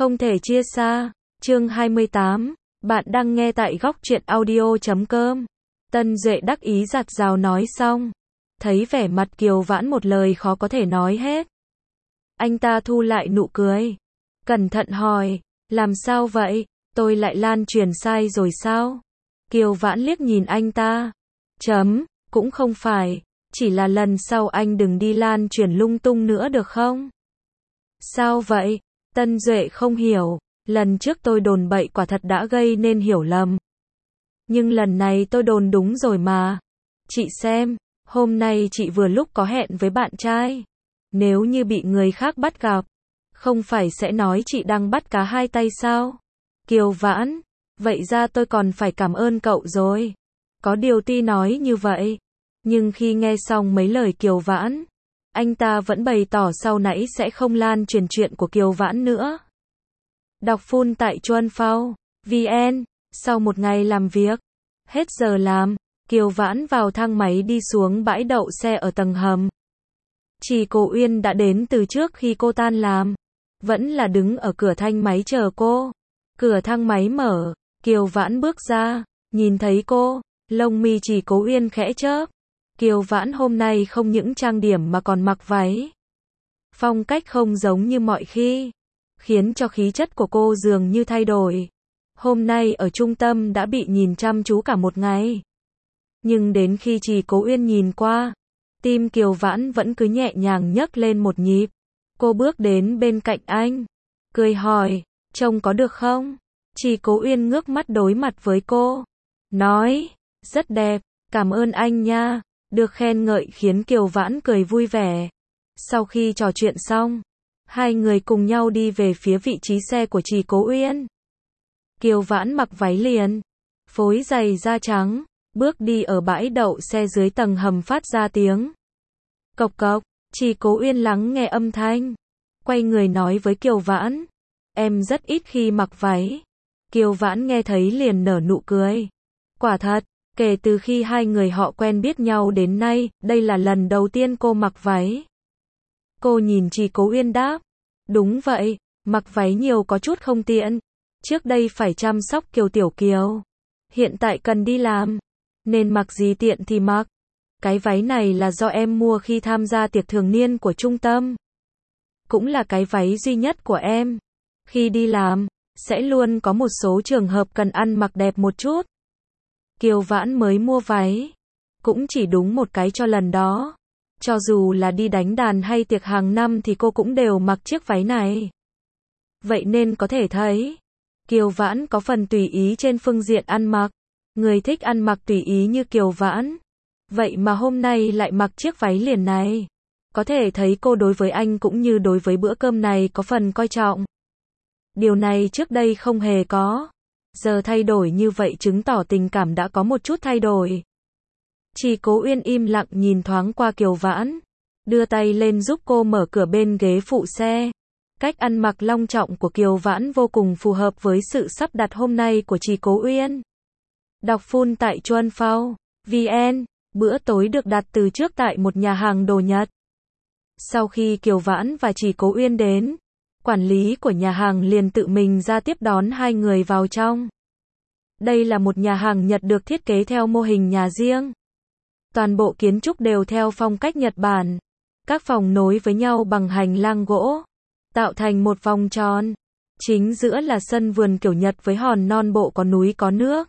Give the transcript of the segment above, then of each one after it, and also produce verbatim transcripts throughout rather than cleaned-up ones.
Không thể chia xa. Chương hai mươi tám. Bạn đang nghe tại góc truyện audio chấm com. Tân Duệ đắc ý giặt rào nói xong. Thấy vẻ mặt Kiều Vãn một lời khó có thể nói hết. Anh ta thu lại nụ cười. Cẩn thận hỏi, làm sao vậy? Tôi lại lan truyền sai rồi sao? Kiều Vãn liếc nhìn anh ta. Chấm, cũng không phải. Chỉ là lần sau anh đừng đi lan truyền lung tung nữa được không? Sao vậy? Tân Duệ không hiểu. Lần trước tôi đồn bậy quả thật đã gây nên hiểu lầm. Nhưng lần này tôi đồn đúng rồi mà. Chị xem, hôm nay chị vừa lúc có hẹn với bạn trai. Nếu như bị người khác bắt gặp, không phải sẽ nói chị đang bắt cá hai tay sao? Kiều Vãn, vậy ra tôi còn phải cảm ơn cậu rồi. Có điều tuy nói như vậy, nhưng khi nghe xong mấy lời Kiều Vãn, anh ta vẫn bày tỏ sau nãy sẽ không lan truyền chuyện của Kiều Vãn nữa. Đọc full tại chuan phao vn. Sau một ngày làm việc, hết giờ làm, Kiều Vãn vào thang máy đi xuống bãi đậu xe ở tầng hầm. Chỉ Cố Uyên đã đến từ trước khi cô tan làm, vẫn là đứng ở cửa thang máy chờ cô. Cửa thang máy mở, Kiều Vãn bước ra, nhìn thấy cô, lông mi Chỉ Cố Uyên khẽ chớp. Kiều Vãn hôm nay không những trang điểm mà còn mặc váy. Phong cách không giống như mọi khi, khiến cho khí chất của cô dường như thay đổi. Hôm nay ở trung tâm đã bị nhìn chăm chú cả một ngày. Nhưng đến khi Chỉ Cố Uyên nhìn qua, tim Kiều Vãn vẫn cứ nhẹ nhàng nhấc lên một nhịp. Cô bước đến bên cạnh anh, cười hỏi, trông có được không? Chỉ Cố Uyên ngước mắt đối mặt với cô, nói, rất đẹp, cảm ơn anh nha. Được khen ngợi khiến Kiều Vãn cười vui vẻ. Sau khi trò chuyện xong, hai người cùng nhau đi về phía vị trí xe của Chỉ Cố Uyên. Kiều Vãn mặc váy liền, phối giày da trắng, bước đi ở bãi đậu xe dưới tầng hầm phát ra tiếng cộc cộc. Chỉ Cố Uyên lắng nghe âm thanh, quay người nói với Kiều Vãn, em rất ít khi mặc váy. Kiều Vãn nghe thấy liền nở nụ cười. Quả thật, kể từ khi hai người họ quen biết nhau đến nay, đây là lần đầu tiên cô mặc váy. Cô nhìn Chỉ Cố Uyên đáp, đúng vậy, mặc váy nhiều có chút không tiện. Trước đây phải chăm sóc Kiều Tiểu Kiều, hiện tại cần đi làm, nên mặc gì tiện thì mặc. Cái váy này là do em mua khi tham gia tiệc thường niên của trung tâm. Cũng là cái váy duy nhất của em. Khi đi làm, sẽ luôn có một số trường hợp cần ăn mặc đẹp một chút. Kiều Vãn mới mua váy, cũng chỉ đúng một cái cho lần đó. Cho dù là đi đánh đàn hay tiệc hàng năm thì cô cũng đều mặc chiếc váy này. Vậy nên có thể thấy, Kiều Vãn có phần tùy ý trên phương diện ăn mặc. Người thích ăn mặc tùy ý như Kiều Vãn, vậy mà hôm nay lại mặc chiếc váy liền này. Có thể thấy cô đối với anh cũng như đối với bữa cơm này có phần coi trọng. Điều này trước đây không hề có. Giờ thay đổi như vậy chứng tỏ tình cảm đã có một chút thay đổi. Chỉ Cố Uyên im lặng nhìn thoáng qua Kiều Vãn, đưa tay lên giúp cô mở cửa bên ghế phụ xe. Cách ăn mặc long trọng của Kiều Vãn vô cùng phù hợp với sự sắp đặt hôm nay của Chỉ Cố Uyên. Đọc full tại chuan phao vn. Bữa tối được đặt từ trước tại một nhà hàng đồ Nhật. Sau khi Kiều Vãn và Chỉ Cố Uyên đến, quản lý của nhà hàng liền tự mình ra tiếp đón hai người vào trong. Đây là một nhà hàng Nhật được thiết kế theo mô hình nhà riêng. Toàn bộ kiến trúc đều theo phong cách Nhật Bản. Các phòng nối với nhau bằng hành lang gỗ, tạo thành một vòng tròn. Chính giữa là sân vườn kiểu Nhật với hòn non bộ có núi có nước.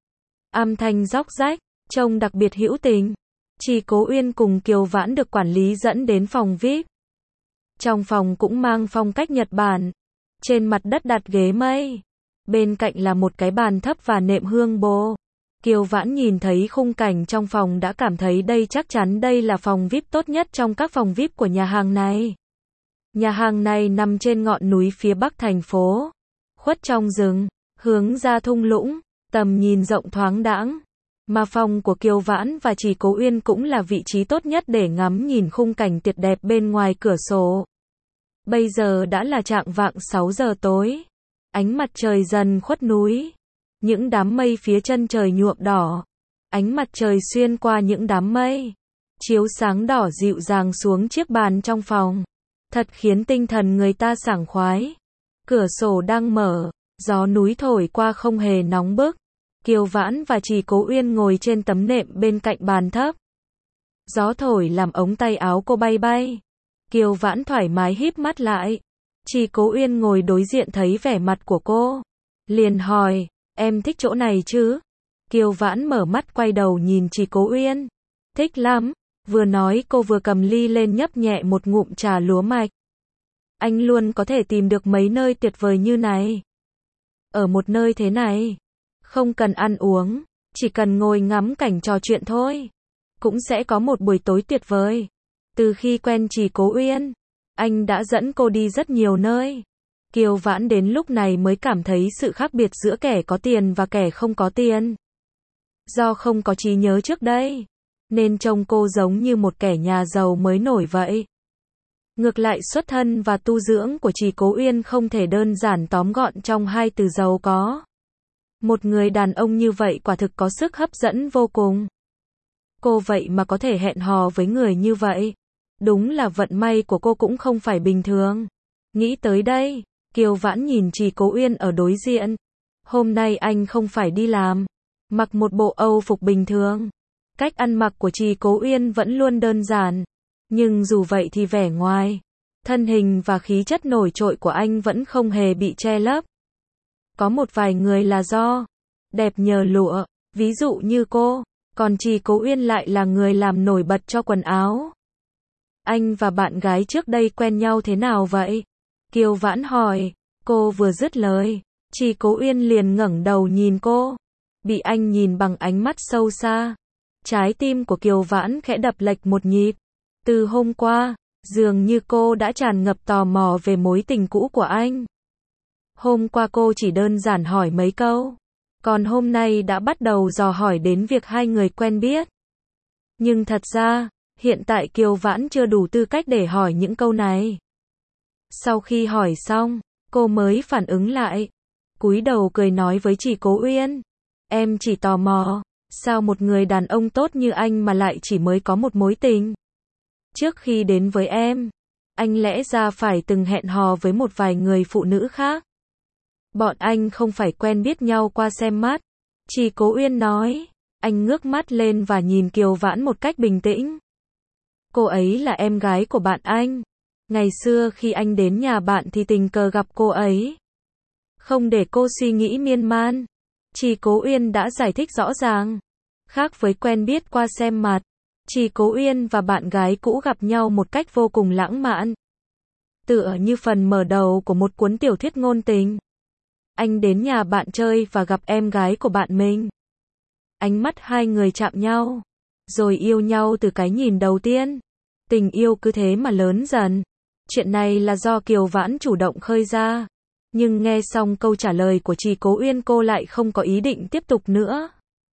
Âm thanh róc rách, trông đặc biệt hữu tình. Chỉ Cố Uyên cùng Kiều Vãn được quản lý dẫn đến phòng vi ai pi. Trong phòng cũng mang phong cách Nhật Bản. Trên mặt đất đặt ghế mây. Bên cạnh là một cái bàn thấp và nệm hương bồ. Kiều Vãn nhìn thấy khung cảnh trong phòng đã cảm thấy đây chắc chắn đây là phòng vi ai pi tốt nhất trong các phòng vi ai pi của nhà hàng này. Nhà hàng này nằm trên ngọn núi phía bắc thành phố, khuất trong rừng, hướng ra thung lũng, tầm nhìn rộng thoáng đãng. Mà phòng của Kiều Vãn và Chỉ Cố Uyên cũng là vị trí tốt nhất để ngắm nhìn khung cảnh tuyệt đẹp bên ngoài cửa sổ. Bây giờ đã là chạng vạng sáu giờ tối. Ánh mặt trời dần khuất núi. Những đám mây phía chân trời nhuộm đỏ. Ánh mặt trời xuyên qua những đám mây, chiếu sáng đỏ dịu dàng xuống chiếc bàn trong phòng. Thật khiến tinh thần người ta sảng khoái. Cửa sổ đang mở, gió núi thổi qua không hề nóng bức. Kiều Vãn và Trì Cố Uyên ngồi trên tấm nệm bên cạnh bàn thấp. Gió thổi làm ống tay áo cô bay bay. Kiều Vãn thoải mái híp mắt lại. Trì Cố Uyên ngồi đối diện thấy vẻ mặt của cô, liền hỏi, em thích chỗ này chứ? Kiều Vãn mở mắt quay đầu nhìn Trì Cố Uyên. Thích lắm. Vừa nói cô vừa cầm ly lên nhấp nhẹ một ngụm trà lúa mạch. Anh luôn có thể tìm được mấy nơi tuyệt vời như này. Ở một nơi thế này, không cần ăn uống, chỉ cần ngồi ngắm cảnh trò chuyện thôi, cũng sẽ có một buổi tối tuyệt vời. Từ khi quen Trì Cố Uyên, anh đã dẫn cô đi rất nhiều nơi. Kiều Vãn đến lúc này mới cảm thấy sự khác biệt giữa kẻ có tiền và kẻ không có tiền. Do không có trí nhớ trước đây, nên trông cô giống như một kẻ nhà giàu mới nổi vậy. Ngược lại xuất thân và tu dưỡng của Trì Cố Uyên không thể đơn giản tóm gọn trong hai từ giàu có. Một người đàn ông như vậy quả thực có sức hấp dẫn vô cùng. Cô vậy mà có thể hẹn hò với người như vậy. Đúng là vận may của cô cũng không phải bình thường. Nghĩ tới đây, Kiều Vãn nhìn Trì Cố Uyên ở đối diện. Hôm nay anh không phải đi làm, mặc một bộ Âu phục bình thường. Cách ăn mặc của Trì Cố Uyên vẫn luôn đơn giản. Nhưng dù vậy thì vẻ ngoài, thân hình và khí chất nổi trội của anh vẫn không hề bị che lấp. Có một vài người là do đẹp nhờ lụa, ví dụ như cô, còn Trì Cố Uyên lại là người làm nổi bật cho quần áo. Anh và bạn gái trước đây quen nhau thế nào vậy? Kiều Vãn hỏi. Cô vừa dứt lời, Trì Cố Uyên liền ngẩng đầu nhìn cô. Bị anh nhìn bằng ánh mắt sâu xa. Trái tim của Kiều Vãn khẽ đập lệch một nhịp. Từ hôm qua, dường như cô đã tràn ngập tò mò về mối tình cũ của anh. Hôm qua cô chỉ đơn giản hỏi mấy câu, còn hôm nay đã bắt đầu dò hỏi đến việc hai người quen biết. Nhưng thật ra, hiện tại Kiều Vãn chưa đủ tư cách để hỏi những câu này. Sau khi hỏi xong, cô mới phản ứng lại, cúi đầu cười nói với Trì Cố Uyên, em chỉ tò mò, sao một người đàn ông tốt như anh mà lại chỉ mới có một mối tình? Trước khi đến với em, anh lẽ ra phải từng hẹn hò với một vài người phụ nữ khác. Bọn anh không phải quen biết nhau qua xem mắt. Trì Cố Uyên nói. Anh ngước mắt lên và nhìn Kiều Vãn một cách bình tĩnh. Cô ấy là em gái của bạn anh. Ngày xưa khi anh đến nhà bạn thì tình cờ gặp cô ấy. Không để cô suy nghĩ miên man, Trì Cố Uyên đã giải thích rõ ràng. Khác với quen biết qua xem mặt, Trì Cố Uyên và bạn gái cũ gặp nhau một cách vô cùng lãng mạn. Tựa như phần mở đầu của một cuốn tiểu thuyết ngôn tình. Anh đến nhà bạn chơi và gặp em gái của bạn mình. Ánh mắt hai người chạm nhau, rồi yêu nhau từ cái nhìn đầu tiên. Tình yêu cứ thế mà lớn dần. Chuyện này là do Kiều Vãn chủ động khơi ra. Nhưng nghe xong câu trả lời của Trì Cố Uyên cô lại không có ý định tiếp tục nữa.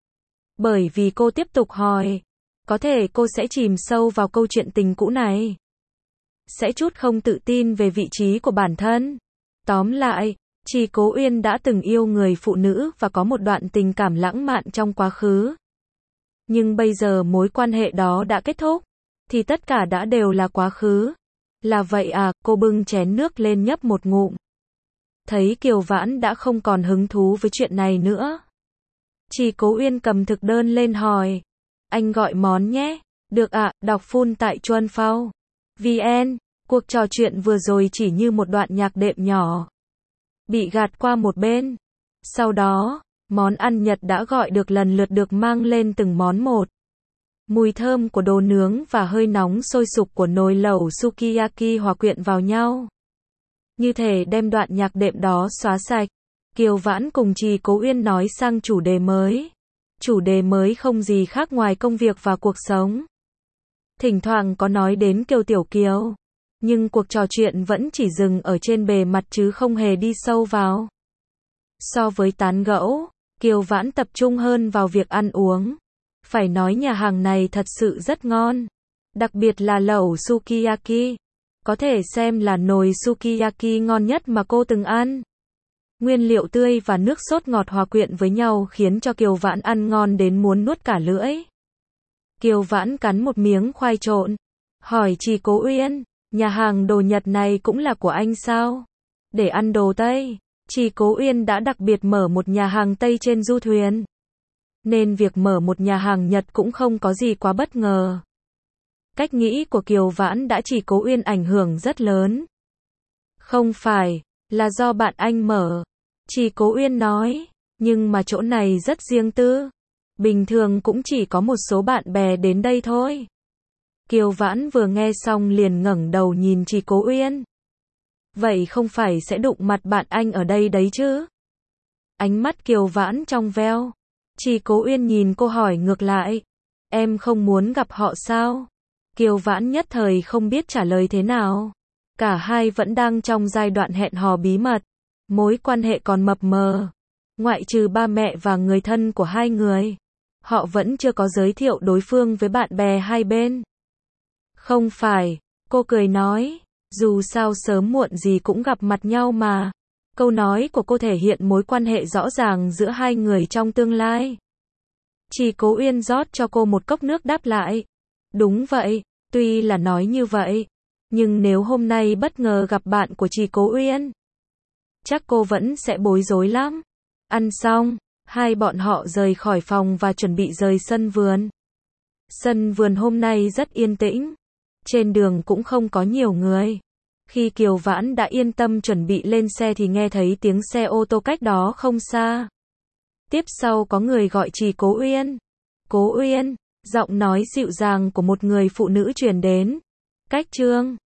Bởi vì cô tiếp tục hỏi, có thể cô sẽ chìm sâu vào câu chuyện tình cũ này. Sẽ chút không tự tin về vị trí của bản thân. Tóm lại, Trì Cố Uyên đã từng yêu người phụ nữ và có một đoạn tình cảm lãng mạn trong quá khứ. Nhưng bây giờ mối quan hệ đó đã kết thúc, thì tất cả đã đều là quá khứ. Là vậy à, cô bưng chén nước lên nhấp một ngụm. Thấy Kiều Vãn đã không còn hứng thú với chuyện này nữa. Trì Cố Uyên cầm thực đơn lên hỏi. Anh gọi món nhé. Được ạ, à, đọc full tại chuan phao. vn. Cuộc trò chuyện vừa rồi chỉ như một đoạn nhạc đệm nhỏ. Bị gạt qua một bên. Sau đó, món ăn Nhật đã gọi được lần lượt được mang lên từng món một. Mùi thơm của đồ nướng và hơi nóng sôi sục của nồi lẩu sukiyaki hòa quyện vào nhau. Như thể đem đoạn nhạc đệm đó xóa sạch. Kiều Vãn cùng Trì Cố Uyên nói sang chủ đề mới. Chủ đề mới không gì khác ngoài công việc và cuộc sống. Thỉnh thoảng có nói đến Kiều Tiểu Kiều. Nhưng cuộc trò chuyện vẫn chỉ dừng ở trên bề mặt chứ không hề đi sâu vào. So với tán gẫu, Kiều Vãn tập trung hơn vào việc ăn uống. Phải nói nhà hàng này thật sự rất ngon. Đặc biệt là lẩu sukiyaki. Có thể xem là nồi sukiyaki ngon nhất mà cô từng ăn. Nguyên liệu tươi và nước sốt ngọt hòa quyện với nhau khiến cho Kiều Vãn ăn ngon đến muốn nuốt cả lưỡi. Kiều Vãn cắn một miếng khoai trộn. Hỏi Trì Cố Uyên, nhà hàng đồ Nhật này cũng là của anh sao? để ăn đồ Tây. Trì Cố Uyên đã đặc biệt mở một nhà hàng Tây trên du thuyền. Nên việc mở một nhà hàng Nhật cũng không có gì quá bất ngờ. Cách nghĩ của Kiều Vãn đã Trì Cố Uyên ảnh hưởng rất lớn. Không phải, là do bạn anh mở. Trì Cố Uyên nói, nhưng mà chỗ này rất riêng tư. Bình thường cũng chỉ có một số bạn bè đến đây thôi. Kiều Vãn vừa nghe xong liền ngẩng đầu nhìn Trì Cố Uyên. Vậy không phải sẽ đụng mặt bạn anh ở đây đấy chứ? Ánh mắt Kiều Vãn trong veo. Trì Cố Uyên nhìn cô hỏi ngược lại. Em không muốn gặp họ sao? Kiều Vãn nhất thời không biết trả lời thế nào. Cả hai vẫn đang trong giai đoạn hẹn hò bí mật. Mối quan hệ còn mập mờ. Ngoại trừ ba mẹ và người thân của hai người. Họ vẫn chưa có giới thiệu đối phương với bạn bè hai bên. Không phải, cô cười nói. Dù sao sớm muộn gì cũng gặp mặt nhau mà. Câu nói của cô thể hiện mối quan hệ rõ ràng giữa hai người trong tương lai. Trì Cố Uyên rót cho cô một cốc nước đáp lại. Đúng vậy, tuy là nói như vậy. Nhưng nếu hôm nay bất ngờ gặp bạn của Trì Cố Uyên, chắc cô vẫn sẽ bối rối lắm. Ăn xong, hai bọn họ rời khỏi phòng và chuẩn bị rời sân vườn. Sân vườn hôm nay rất yên tĩnh. Trên đường cũng không có nhiều người. Khi Kiều Vãn đã yên tâm chuẩn bị lên xe thì nghe thấy tiếng xe ô tô cách đó không xa. Tiếp sau có người gọi Trì Cố Uyên. Cố Uyên, giọng nói dịu dàng của một người phụ nữ truyền đến. Cách Trương.